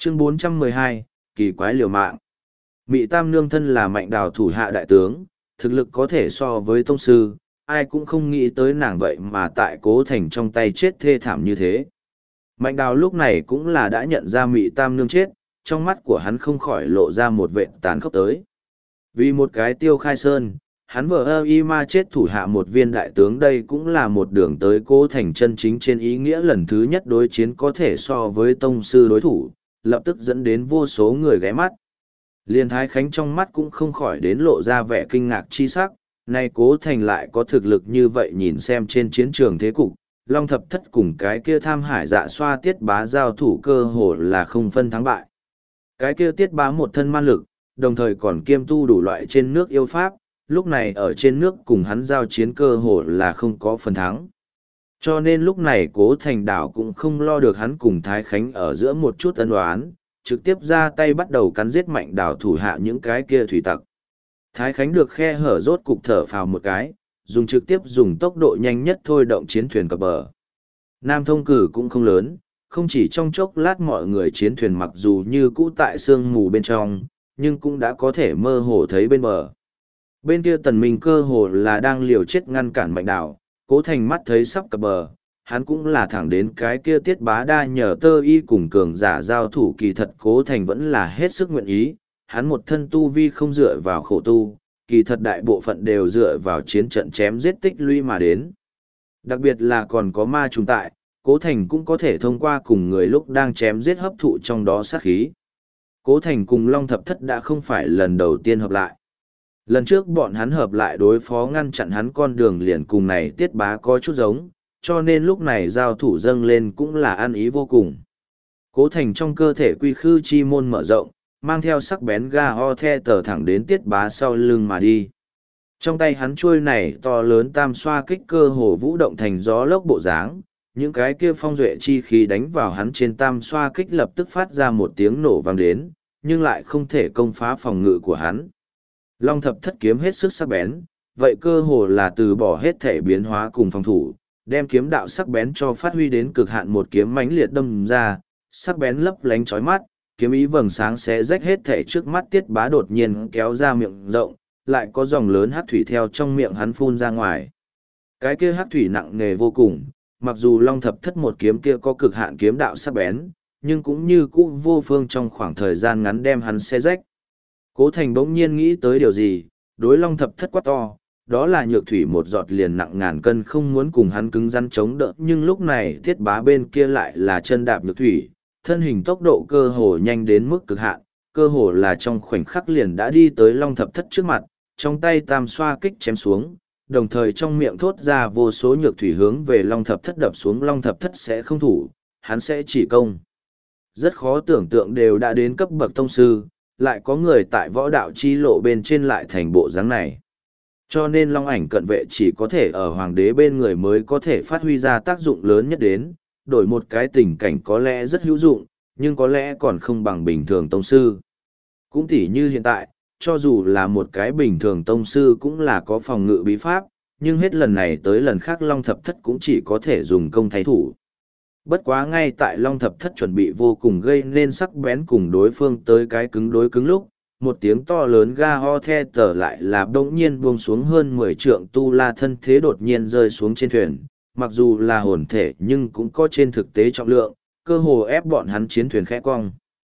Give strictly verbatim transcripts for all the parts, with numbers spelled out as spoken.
Chương bốn trăm mười hai, kỳ quái liều mạng. Mị Tam Nương thân là Mạnh Đào thủ hạ đại tướng, thực lực có thể so với tông sư, ai cũng không nghĩ tới nàng vậy mà tại Cố Thành trong tay chết thê thảm như thế. Mạnh Đào lúc này cũng là đã nhận ra Mị Tam Nương chết, trong mắt của hắn không khỏi lộ ra một vệt tàn khốc tới. Vì một cái Tiêu Khai Sơn, hắn vợ ơ y ma chết thủ hạ một viên đại tướng, đây cũng là một đường tới Cố Thành chân chính trên ý nghĩa lần thứ nhất đối chiến có thể so với tông sư đối thủ, lập tức dẫn đến vô số người ghé mắt. Liên Thái Khánh trong mắt cũng không khỏi đến lộ ra vẻ kinh ngạc chi sắc, nay Cố Thành lại có thực lực như vậy. Nhìn xem trên chiến trường thế cục, Long Thập Thất cùng cái kia Tham Hải Dạ Xoa Tiết Bá giao thủ cơ hồ là không phân thắng bại. Cái kia Tiết Bá một thân man lực, đồng thời còn kiêm tu đủ loại trên nước yêu pháp, lúc này ở trên nước cùng hắn giao chiến cơ hồ là không có phần thắng. Cho nên lúc này Cố Thành đảo cũng không lo được hắn cùng Thái Khánh ở giữa một chút ân oán, trực tiếp ra tay bắt đầu cắn giết Mạnh Đào thủ hạ những cái kia thủy tặc. Thái Khánh được khe hở rốt cục thở phào một cái, dùng trực tiếp dùng tốc độ nhanh nhất thôi động chiến thuyền cập bờ. Nam Thông Cử cũng không lớn, không chỉ trong chốc lát mọi người chiến thuyền mặc dù như cũ tại sương mù bên trong, nhưng cũng đã có thể mơ hồ thấy bên bờ. Bên kia Tần Minh cơ hồ là đang liều chết ngăn cản Mạnh Đào, Cố Thành mắt thấy sắp cập bờ, hắn cũng là thẳng đến cái kia Tiết Bá đa nhờ tơ y cùng cường giả giao thủ. Kỳ thật Cố Thành vẫn là hết sức nguyện ý, hắn một thân tu vi không dựa vào khổ tu, kỳ thật đại bộ phận đều dựa vào chiến trận chém giết tích lũy mà đến. Đặc biệt là còn có ma trùng tại, Cố Thành cũng có thể thông qua cùng người lúc đang chém giết hấp thụ trong đó sát khí. Cố Thành cùng Long Thập Thất đã không phải lần đầu tiên hợp lại. Lần trước bọn hắn hợp lại đối phó ngăn chặn hắn con đường liền cùng này Tiết Bá có chút giống, cho nên lúc này giao thủ dâng lên cũng là ăn ý vô cùng. Cố Thành trong cơ thể quy khư chi môn mở rộng, mang theo sắc bén ga o the tờ thẳng đến Tiết Bá sau lưng mà đi. Trong tay hắn chuôi này to lớn tam xoa kích cơ hồ vũ động thành gió lốc bộ dáng, những cái kia phong duệ chi khí đánh vào hắn trên tam xoa kích lập tức phát ra một tiếng nổ vang đến, nhưng lại không thể công phá phòng ngự của hắn. Long Thập Thất kiếm hết sức sắc bén, vậy cơ hồ là từ bỏ hết thể biến hóa cùng phòng thủ, đem kiếm đạo sắc bén cho phát huy đến cực hạn, một kiếm mãnh liệt đâm ra, sắc bén lấp lánh chói mắt, kiếm ý vầng sáng sẽ rách hết thể trước mắt. Tiết Bá đột nhiên kéo ra miệng rộng, lại có dòng lớn hắc thủy theo trong miệng hắn phun ra ngoài. Cái kia hắc thủy nặng nề vô cùng, mặc dù Long Thập Thất một kiếm kia có cực hạn kiếm đạo sắc bén, nhưng cũng như cũ vô phương trong khoảng thời gian ngắn đem hắn xé rách. Cố Thành bỗng nhiên nghĩ tới điều gì, đối Long Thập Thất quát to, đó là nhược thủy một giọt liền nặng ngàn cân, không muốn cùng hắn cứng rắn chống đỡ. Nhưng lúc này Tiết Bá bên kia lại là chân đạp nhược thủy, thân hình tốc độ cơ hồ nhanh đến mức cực hạn, cơ hồ là trong khoảnh khắc liền đã đi tới Long Thập Thất trước mặt, trong tay tam xoa kích chém xuống, đồng thời trong miệng thốt ra vô số nhược thủy hướng về Long Thập Thất đập xuống. Long Thập Thất sẽ không thủ, hắn sẽ chỉ công. Rất khó tưởng tượng đều đã đến cấp bậc tông sư, lại có người tại võ đạo chi lộ bên trên lại thành bộ dáng này. Cho nên Long Ảnh cận vệ chỉ có thể ở hoàng đế bên người mới có thể phát huy ra tác dụng lớn nhất đến, đổi một cái tình cảnh có lẽ rất hữu dụng, nhưng có lẽ còn không bằng bình thường tông sư. Cũng tỉ như hiện tại, cho dù là một cái bình thường tông sư cũng là có phòng ngự bí pháp, nhưng hết lần này tới lần khác Long Thập Thất cũng chỉ có thể dùng công thay thủ. Bất quá ngay tại Long Thập Thất chuẩn bị vô cùng gây nên sắc bén cùng đối phương tới cái cứng đối cứng lúc, một tiếng to lớn ga ho the tờ lại là bỗng nhiên buông xuống. Hơn mười trượng tu la thân thế đột nhiên rơi xuống trên thuyền, mặc dù là hồn thể nhưng cũng có trên thực tế trọng lượng, cơ hồ ép bọn hắn chiến thuyền khẽ cong.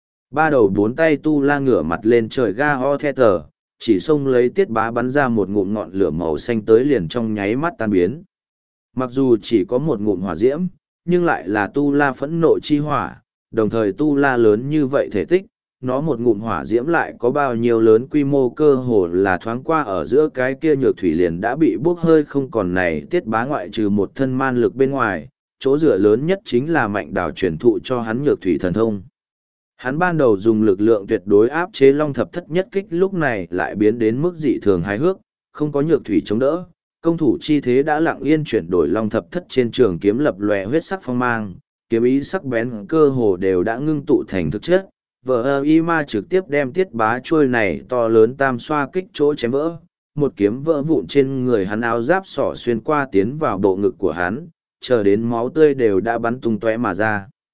Ba đầu bốn tay tu la ngửa mặt lên trời ga ho the tờ, chỉ xông lấy Tiết Bá bắn ra một ngụm ngọn lửa màu xanh tới liền trong nháy mắt tan biến. Mặc dù chỉ có một ngụm hỏa diễm, nhưng lại là tu la phẫn nộ chi hỏa, đồng thời tu la lớn như vậy thể tích, nó một ngụm hỏa diễm lại có bao nhiêu lớn quy mô, cơ hồ là thoáng qua ở giữa cái kia nhược thủy liền đã bị bốc hơi không còn. Này Tiết Bá ngoại trừ một thân man lực bên ngoài, chỗ dựa lớn nhất chính là Mạnh Đào truyền thụ cho hắn nhược thủy thần thông. Hắn ban đầu dùng lực lượng tuyệt đối áp chế Long Thập Thất nhất kích, lúc này lại biến đến mức dị thường hài hước, không có nhược thủy chống đỡ, công thủ chi thế đã lặng yên chuyển đổi. Long Thập Thất trên trường kiếm lập lòe huyết sắc phong mang, kiếm ý sắc bén cơ hồ đều đã ngưng tụ thành thực chất. Vợ ơ y ma trực tiếp đem Tiết Bá chuôi này to lớn tam xoa kích chỗ chém vỡ, một kiếm vỡ vụn trên người hắn, áo giáp sỏ xuyên qua tiến vào bộ ngực của hắn, chờ đến máu tươi đều đã bắn tung tóe mà ra.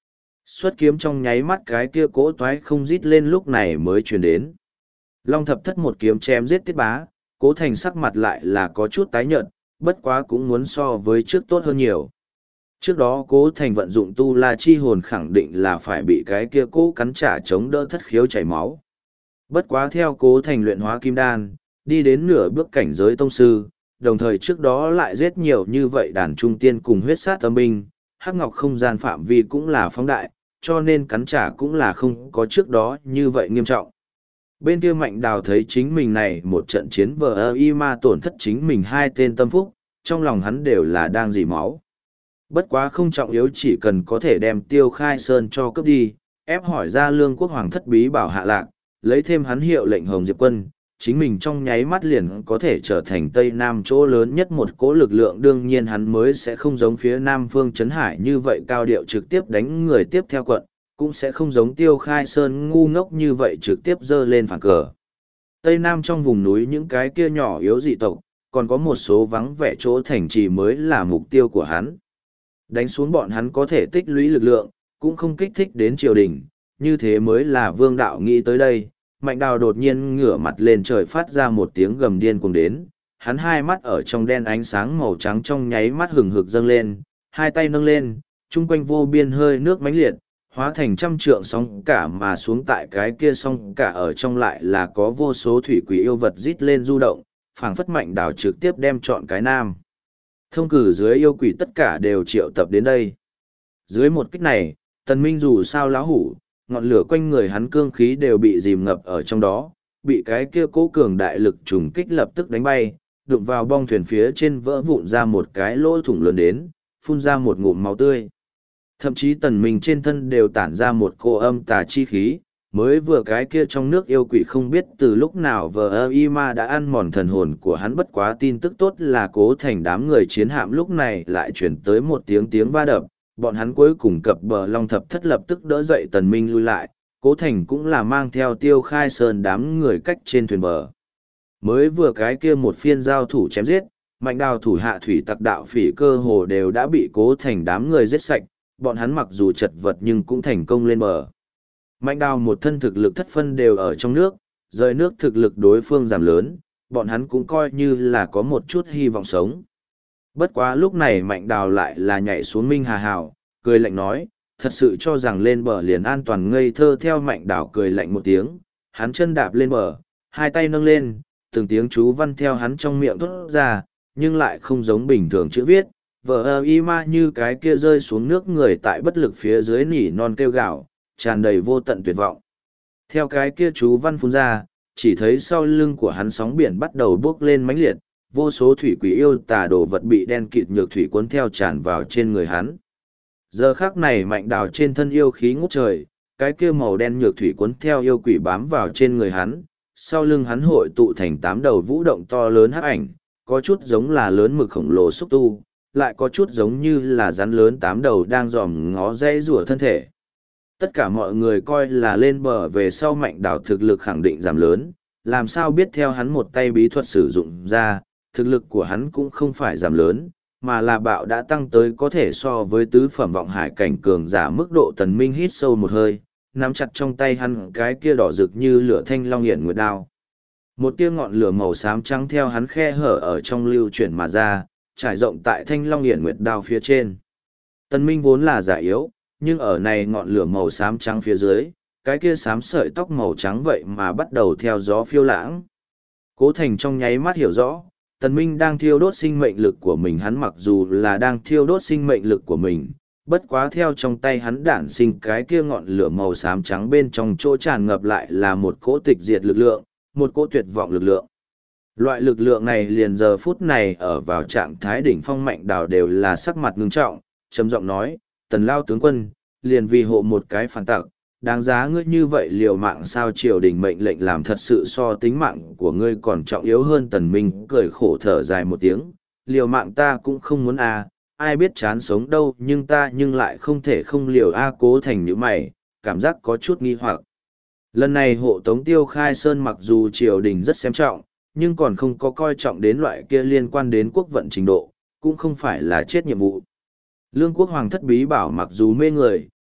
Xuất kiếm trong nháy mắt cái kia cỗ toái không rít lên lúc này mới truyền đến. Long thập thất một kiếm chém giết Tiết Bá, Cố Thành sắc mặt lại là có chút tái nhợt, bất quá cũng muốn so với trước tốt hơn nhiều. Trước đó Cố Thành vận dụng tu la chi hồn khẳng định là phải bị cái kia cố cắn trả chống đỡ thất khiếu chảy máu. Bất quá theo Cố Thành luyện hóa kim đan, đi đến nửa bước cảnh giới tông sư, đồng thời trước đó lại giết nhiều như vậy đàn trung tiên cùng huyết sát âm binh, hắc ngọc không gian phạm vi cũng là phóng đại, cho nên cắn trả cũng là không có trước đó như vậy nghiêm trọng. Bên kia Mạnh Đào thấy chính mình này một trận chiến vờ ơ y ma tổn thất chính mình hai tên tâm phúc, trong lòng hắn đều là đang dỉ máu. Bất quá không trọng yếu, chỉ cần có thể đem Tiêu Khai Sơn cho cướp đi, ép hỏi ra Lương Quốc Hoàng thất bí bảo hạ lạc, lấy thêm hắn hiệu lệnh Hồng Diệp Quân, chính mình trong nháy mắt liền có thể trở thành Tây Nam chỗ lớn nhất một cỗ lực lượng. Đương nhiên hắn mới sẽ không giống phía Nam Phương Trấn Hải như vậy cao điệu trực tiếp đánh người tiếp theo quận, cũng sẽ không giống Tiêu Khai Sơn ngu ngốc như vậy trực tiếp dơ lên phản cờ. Tây Nam trong vùng núi những cái kia nhỏ yếu dị tộc, còn có một số vắng vẻ chỗ thành trì mới là mục tiêu của hắn. Đánh xuống bọn hắn có thể tích lũy lực lượng, cũng không kích thích đến triều đình, như thế mới là vương đạo nghĩ tới đây. Mạnh Đào đột nhiên ngửa mặt lên trời phát ra một tiếng gầm điên cuồng đến, hắn hai mắt ở trong đen ánh sáng màu trắng trong nháy mắt hừng hực dâng lên, hai tay nâng lên, chung quanh vô biên hơi nước mãnh liệt, hóa thành trăm trượng sóng cả mà xuống tại cái kia sóng cả ở trong lại là có vô số thủy quỷ yêu vật rít lên du động, phảng phất Mạnh Đào trực tiếp đem chọn cái Nam thông cử dưới yêu quỷ tất cả đều triệu tập đến đây. Dưới một kích này, Tần Minh dù sao láo hủ, ngọn lửa quanh người hắn cương khí đều bị dìm ngập ở trong đó, bị cái kia cố cường đại lực trùng kích lập tức đánh bay, đụng vào bong thuyền phía trên vỡ vụn ra một cái lỗ thủng lớn đến, phun ra một ngụm máu tươi. Thậm chí Tần Minh trên thân đều tản ra một cô âm tà chi khí, mới vừa cái kia trong nước yêu quỷ không biết từ lúc nào vờ ơ y ma đã ăn mòn thần hồn của hắn. Bất quá tin tức tốt là Cố Thành đám người chiến hạm lúc này lại chuyển tới một tiếng tiếng va đập, bọn hắn cuối cùng cập bờ Long thập thất lập tức đỡ dậy Tần Minh lui lại, Cố Thành cũng là mang theo Tiêu Khai Sơn đám người cách trên thuyền bờ. Mới vừa cái kia một phiên giao thủ chém giết, Mạnh Đào thủ hạ thủy tặc đạo phỉ cơ hồ đều đã bị Cố Thành đám người giết sạch, bọn hắn mặc dù chật vật nhưng cũng thành công lên bờ. Mạnh Đào một thân thực lực thất phân đều ở trong nước, rời nước thực lực đối phương giảm lớn, bọn hắn cũng coi như là có một chút hy vọng sống. Bất quá lúc này Mạnh Đào lại là nhảy xuống Minh Hà Hào, cười lạnh nói, thật sự cho rằng lên bờ liền an toàn ngây thơ. Theo Mạnh Đào cười lạnh một tiếng, hắn chân đạp lên bờ, hai tay nâng lên, từng tiếng chú văn theo hắn trong miệng thốt ra, nhưng lại không giống bình thường chữ viết, vờ ơ y ma như cái kia rơi xuống nước người tại bất lực phía dưới nỉ non kêu gạo, tràn đầy vô tận tuyệt vọng. Theo cái kia chú văn phun ra, chỉ thấy sau lưng của hắn sóng biển bắt đầu bốc lên mãnh liệt, vô số thủy quỷ yêu tà đồ vật bị đen kịt nhược thủy cuốn theo tràn vào trên người hắn. Giờ khắc này Mạnh Đào trên thân yêu khí ngút trời, cái kia màu đen nhược thủy cuốn theo yêu quỷ bám vào trên người hắn, sau lưng hắn hội tụ thành tám đầu vũ động to lớn hắc ảnh, có chút giống là lớn mực khổng lồ xúc tu, lại có chút giống như là rắn lớn tám đầu đang dòm ngó dãy rủa thân thể. Tất cả mọi người coi là lên bờ về sau Mạnh Đào thực lực khẳng định giảm lớn, làm sao biết theo hắn một tay bí thuật sử dụng ra, thực lực của hắn cũng không phải giảm lớn, mà là bạo đã tăng tới có thể so với tứ phẩm vọng hải cảnh cường giả mức độ. Tần Minh hít sâu một hơi, nắm chặt trong tay hắn cái kia đỏ rực như lửa thanh long hiển nguyệt đao. Một tia ngọn lửa màu xám trắng theo hắn khe hở ở trong lưu chuyển mà ra, trải rộng tại thanh long hiển nguyệt đao phía trên. Tần Minh vốn là giả yếu, nhưng ở này ngọn lửa màu xám trắng phía dưới, cái kia xám sợi tóc màu trắng vậy mà bắt đầu theo gió phiêu lãng. Cố Thành trong nháy mắt hiểu rõ, Tần Minh đang thiêu đốt sinh mệnh lực của mình. Hắn mặc dù là đang thiêu đốt sinh mệnh lực của mình, bất quá theo trong tay hắn đản sinh cái kia ngọn lửa màu xám trắng bên trong chỗ tràn ngập lại là một cỗ tịch diệt lực lượng, một cỗ tuyệt vọng lực lượng. Loại lực lượng này liền giờ phút này ở vào trạng thái đỉnh phong Mạnh Đào đều là sắc mặt ngưng trọng, trầm giọng nói, Tần Lao tướng quân, liền vì hộ một cái phản tặc, đáng giá ngươi như vậy liều mạng sao? Triều đình mệnh lệnh làm thật sự so tính mạng của ngươi còn trọng yếu hơn. Tần Minh cười khổ thở dài một tiếng, liều mạng ta cũng không muốn à, ai biết chán sống đâu, nhưng ta nhưng lại không thể không liều a. Cố Thành nhíu mày, cảm giác có chút nghi hoặc. Lần này hộ tống Tiêu Khai Sơn mặc dù triều đình rất xem trọng, nhưng còn không có coi trọng đến loại kia liên quan đến quốc vận trình độ, cũng không phải là chết nhiệm vụ. Lương Quốc Hoàng thất bí bảo mặc dù mê người,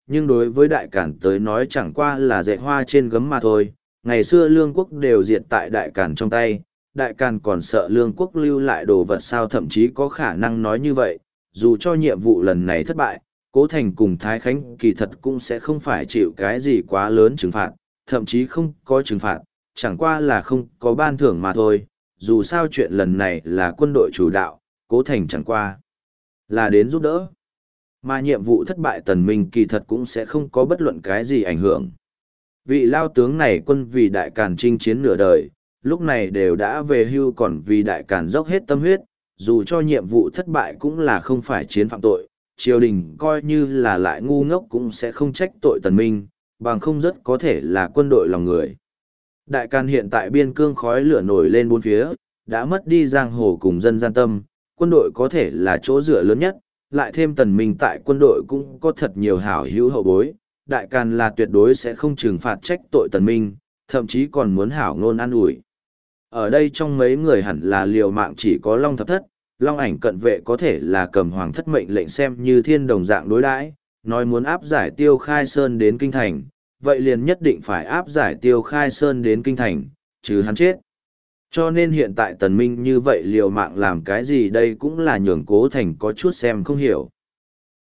nhưng đối với đại cản tới nói chẳng qua là dệt hoa trên gấm mà thôi. Ngày xưa lương quốc đều diệt tại đại cản trong tay, đại càn còn sợ lương quốc lưu lại đồ vật sao, thậm chí có khả năng nói như vậy, dù cho nhiệm vụ lần này thất bại, Cố Thành cùng Thái Khánh kỳ thật cũng sẽ không phải chịu cái gì quá lớn trừng phạt, thậm chí không có trừng phạt, chẳng qua là không có ban thưởng mà thôi. Dù sao chuyện lần này là quân đội chủ đạo, Cố Thành chẳng qua là đến giúp đỡ. Mà nhiệm vụ thất bại Tần Minh kỳ thật cũng sẽ không có bất luận cái gì ảnh hưởng. Vị lao tướng này quân vì đại càn chinh chiến nửa đời, lúc này đều đã về hưu còn vì đại càn dốc hết tâm huyết, dù cho nhiệm vụ thất bại cũng là không phải chiến phạm tội, triều đình coi như là lại ngu ngốc cũng sẽ không trách tội Tần Minh, bằng không rất có thể là quân đội lòng người. Đại càn hiện tại biên cương khói lửa nổi lên bốn phía, đã mất đi giang hồ cùng dân gian tâm, quân đội có thể là chỗ dựa lớn nhất, lại thêm Tần Minh tại quân đội cũng có thật nhiều hảo hữu hậu bối, đại càn là tuyệt đối sẽ không trừng phạt trách tội Tần Minh, thậm chí còn muốn hảo ngôn an ủi. Ở đây trong mấy người hẳn là liều mạng chỉ có Long Thập Thất, Long Ảnh cận vệ có thể là cầm hoàng thất mệnh lệnh xem như thiên đồng dạng đối đãi, nói muốn áp giải Tiêu Khai Sơn đến kinh thành, vậy liền nhất định phải áp giải Tiêu Khai Sơn đến kinh thành, chứ hắn chết. Cho nên hiện tại Tần Minh như vậy liều mạng làm cái gì đây cũng là nhường Cố Thành có chút xem không hiểu.